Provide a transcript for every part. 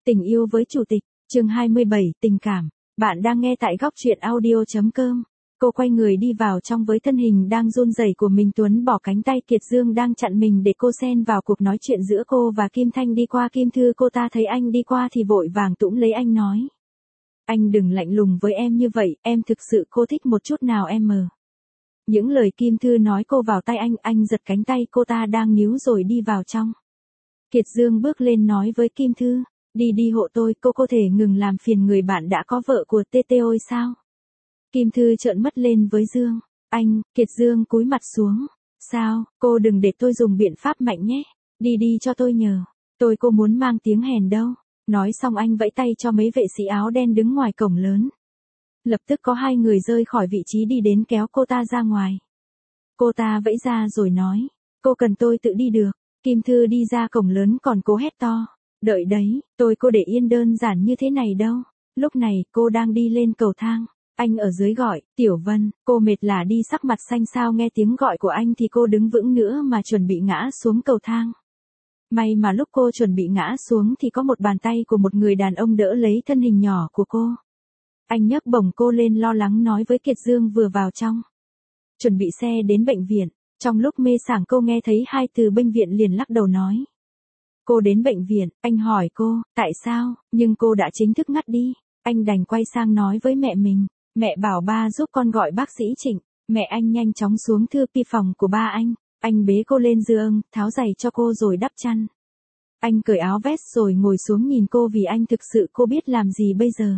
Tình yêu với chủ tịch, chương 27, tình cảm. Bạn đang nghe tại góc truyện audio.com. Cô quay người đi vào trong với thân hình đang run rẩy của mình. Tuấn bỏ cánh tay Kiệt Dương đang chặn mình để cô xen vào cuộc nói chuyện giữa cô và Kim Thanh đi qua. Kim Thư cô ta thấy anh đi qua thì vội vàng tũm lấy anh nói. Anh đừng lạnh lùng với em như vậy, em thực sự cô thích một chút nào em mờ. Những lời Kim Thư nói cô vào tay anh giật cánh tay cô ta đang níu rồi đi vào trong. Kiệt Dương bước lên nói với Kim Thư, đi hộ tôi, cô có thể ngừng làm phiền người bạn đã có vợ của TT ôi sao? Kim Thư trợn mắt lên với Dương, Kiệt Dương cúi mặt xuống, sao, cô đừng để tôi dùng biện pháp mạnh nhé, đi cho tôi nhờ, cô muốn mang tiếng hèn đâu. Nói xong anh vẫy tay cho mấy vệ sĩ áo đen đứng ngoài cổng lớn. Lập tức có hai người rơi khỏi vị trí đi đến kéo cô ta ra ngoài. Cô ta vẫy ra rồi nói, cô cần tôi tự đi được. Kim Thư đi ra cổng lớn còn cố hét to, đợi đấy, cô để yên đơn giản như thế này đâu. Lúc này cô đang đi lên cầu thang, anh ở dưới gọi, Tiểu Vân, cô mệt là đi sắc mặt xanh xao nghe tiếng gọi của anh thì cô đứng vững nữa mà chuẩn bị ngã xuống cầu thang. May mà lúc cô chuẩn bị ngã xuống thì có một bàn tay của một người đàn ông đỡ lấy thân hình nhỏ của cô. Anh nhấc bổng cô lên lo lắng nói với Kiệt Dương vừa vào trong. Chuẩn bị xe đến bệnh viện. Trong lúc mê sảng cô nghe thấy hai từ bệnh viện liền lắc đầu nói. Cô đến bệnh viện, anh hỏi cô, tại sao, nhưng cô đã chính thức ngắt đi. Anh đành quay sang nói với mẹ mình, mẹ bảo ba giúp con gọi bác sĩ Trịnh. Mẹ anh nhanh chóng xuống thư pi phòng của ba anh bế cô lên giường, tháo giày cho cô rồi đắp chăn. Anh cởi áo vest rồi ngồi xuống nhìn cô vì anh thực sự cô biết làm gì bây giờ.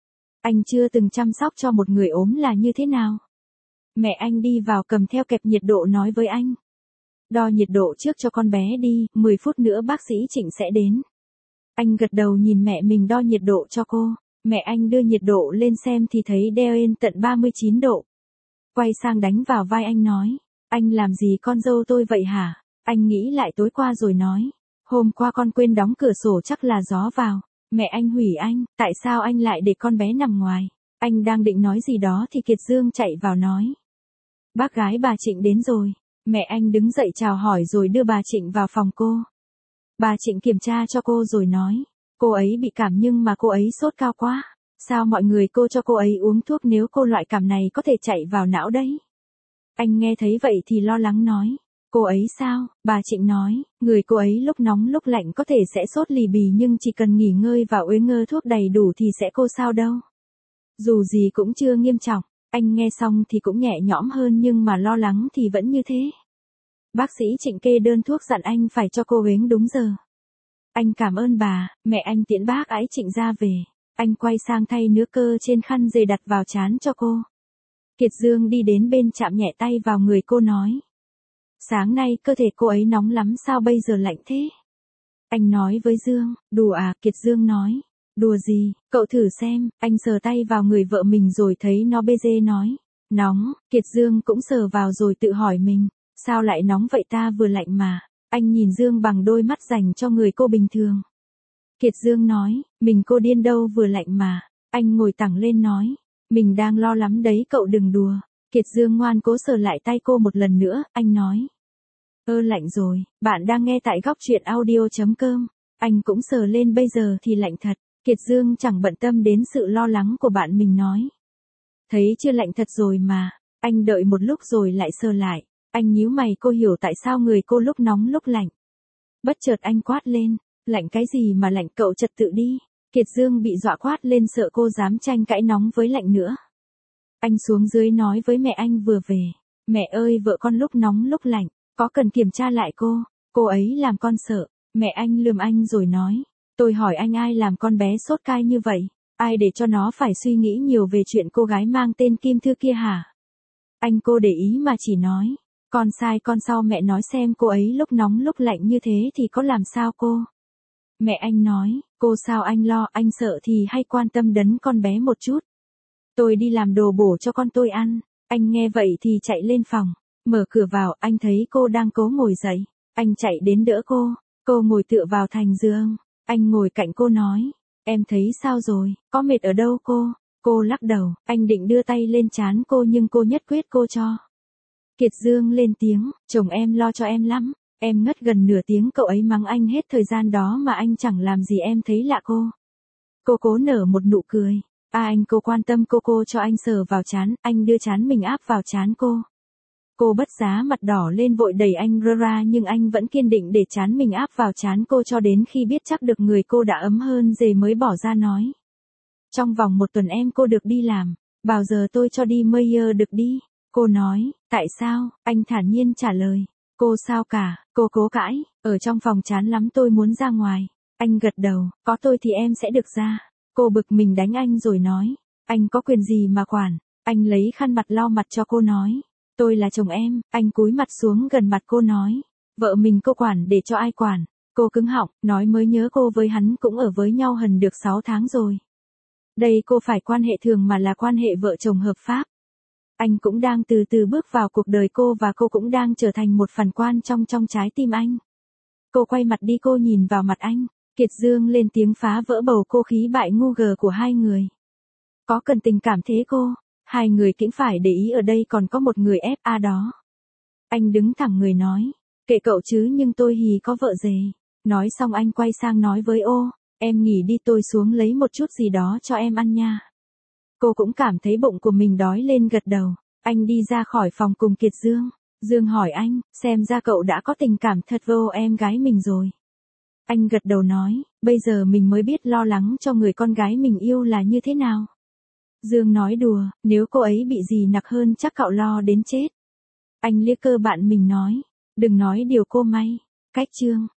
Anh chưa từng chăm sóc cho một người ốm là như thế nào. Mẹ anh đi vào cầm theo kẹp nhiệt độ nói với anh. Đo nhiệt độ trước cho con bé đi, 10 phút nữa bác sĩ Trịnh sẽ đến. Anh gật đầu nhìn mẹ mình đo nhiệt độ cho cô. Mẹ anh đưa nhiệt độ lên xem thì thấy đeo lên tận 39 độ. Quay sang đánh vào vai anh nói. Anh làm gì con dâu tôi vậy hả? Anh nghĩ lại tối qua rồi nói. Hôm qua con quên đóng cửa sổ chắc là gió vào. Mẹ anh hủy anh, tại sao anh lại để con bé nằm ngoài? Anh đang định nói gì đó thì Kiệt Dương chạy vào nói. Bác gái bà Trịnh đến rồi. Mẹ anh đứng dậy chào hỏi rồi đưa bà Trịnh vào phòng cô. Bà Trịnh kiểm tra cho cô rồi nói. Cô ấy bị cảm nhưng mà cô ấy sốt cao quá. Sao mọi người cho cô ấy uống thuốc nếu cô loại cảm này có thể chạy vào não đấy? Anh nghe thấy vậy thì lo lắng nói. Cô ấy sao? Bà Trịnh nói, người cô ấy lúc nóng lúc lạnh có thể sẽ sốt lì bì nhưng chỉ cần nghỉ ngơi và uống ngơ thuốc đầy đủ thì sẽ cô sao đâu. Dù gì cũng chưa nghiêm trọng. Anh nghe xong thì cũng nhẹ nhõm hơn nhưng mà lo lắng thì vẫn như thế. Bác sĩ Trịnh kê đơn thuốc dặn anh phải cho cô uống đúng giờ. Anh cảm ơn bà, mẹ anh tiễn bác ái Trịnh ra về. Anh quay sang thay nước cơ trên khăn rồi đặt vào trán cho cô. Kiệt Dương đi đến bên chạm nhẹ tay vào người cô nói. Sáng nay cơ thể cô ấy nóng lắm sao bây giờ lạnh thế? Anh nói với Dương, đùa à, Kiệt Dương nói. Đùa gì, cậu thử xem, anh sờ tay vào người vợ mình rồi thấy nó bê dê nói. Nóng, Kiệt Dương cũng sờ vào rồi tự hỏi mình, sao lại nóng vậy ta vừa lạnh mà. Anh nhìn Dương bằng đôi mắt dành cho người cô bình thường. Kiệt Dương nói, mình cô điên đâu vừa lạnh mà. Anh ngồi thẳng lên nói, mình đang lo lắm đấy cậu đừng đùa. Kiệt Dương ngoan cố sờ lại tay cô một lần nữa, anh nói. Lạnh rồi, bạn đang nghe tại góc truyện audio.com. Anh cũng sờ lên bây giờ thì lạnh thật. Kiệt Dương chẳng bận tâm đến sự lo lắng của bạn mình nói. Thấy chưa lạnh thật rồi mà. Anh đợi một lúc rồi lại sờ lại. Anh nhíu mày cô hiểu tại sao người cô lúc nóng lúc lạnh. Bất chợt anh quát lên. Lạnh cái gì mà lạnh cậu trật tự đi. Kiệt Dương bị dọa quát lên sợ cô dám tranh cãi nóng với lạnh nữa. Anh xuống dưới nói với mẹ anh vừa về. Mẹ ơi vợ con lúc nóng lúc lạnh. Có cần kiểm tra lại cô ấy làm con sợ. Mẹ anh lườm anh rồi nói. Tôi hỏi anh ai làm con bé sốt cai như vậy? Ai để cho nó phải suy nghĩ nhiều về chuyện cô gái mang tên Kim Thư kia hả? Anh cô để ý mà chỉ nói. Con sai con sau mẹ nói xem cô ấy lúc nóng lúc lạnh như thế thì có làm sao cô? Mẹ anh nói, cô sao anh lo anh sợ thì hay quan tâm đến con bé một chút. Tôi đi làm đồ bổ cho con tôi ăn. Anh nghe vậy thì chạy lên phòng. Mở cửa vào anh thấy cô đang cố ngồi dậy. Anh chạy đến đỡ cô. Cô ngồi tựa vào thành giường. Anh ngồi cạnh cô nói. Em thấy sao rồi, có mệt ở đâu cô? Cô lắc đầu, anh định đưa tay lên trán cô nhưng cô nhất quyết cô cho. Kiệt Dương lên tiếng, chồng em lo cho em lắm. Em ngất gần nửa tiếng cậu ấy mắng anh hết thời gian đó mà anh chẳng làm gì em thấy lạ cô. Cô cố nở một nụ cười. Anh cô quan tâm cô cho anh sờ vào trán, anh đưa trán mình áp vào trán cô. Cô bất giá mặt đỏ lên vội đẩy anh ra nhưng anh vẫn kiên định để trán mình áp vào trán cô cho đến khi biết chắc được người cô đã ấm hơn dề mới bỏ ra nói. Trong vòng 1 tuần em cô được đi làm, bao giờ tôi cho đi Meyer được đi. Cô nói, tại sao, anh thản nhiên trả lời. Cô sao cả, cô cố cãi, ở trong phòng chán lắm tôi muốn ra ngoài. Anh gật đầu, có tôi thì em sẽ được ra. Cô bực mình đánh anh rồi nói, anh có quyền gì mà quản. Anh lấy khăn mặt lau mặt cho cô nói, tôi là chồng em. Anh cúi mặt xuống gần mặt cô nói, vợ mình cô quản để cho ai quản. Cô cứng họng, nói mới nhớ cô với hắn cũng ở với nhau hần được 6 tháng rồi. Đây cô phải quan hệ thường mà là quan hệ vợ chồng hợp pháp. Anh cũng đang từ từ bước vào cuộc đời cô và cô cũng đang trở thành một phần quan trong trái tim anh. Cô quay mặt đi, cô nhìn vào mặt anh. Kiệt Dương lên tiếng phá vỡ bầu không khí bại ngu gờ của hai người. Có cần tình cảm thế cô? Hai người cũng phải để ý ở đây còn có một người FA đó. Anh đứng thẳng người nói, kệ cậu chứ nhưng tôi hì có vợ rề. Nói xong anh quay sang nói với ô, em nghỉ đi tôi xuống lấy một chút gì đó cho em ăn nha. Cô cũng cảm thấy bụng của mình đói lên gật đầu. Anh đi ra khỏi phòng cùng Kiệt Dương. Dương hỏi anh, xem ra cậu đã có tình cảm thật vô em gái mình rồi. Anh gật đầu nói, bây giờ mình mới biết lo lắng cho người con gái mình yêu là như thế nào. Dương nói đùa, nếu cô ấy bị gì nặng hơn chắc cậu lo đến chết. Anh liếc cơ bạn mình nói, đừng nói điều cô may. Cách chương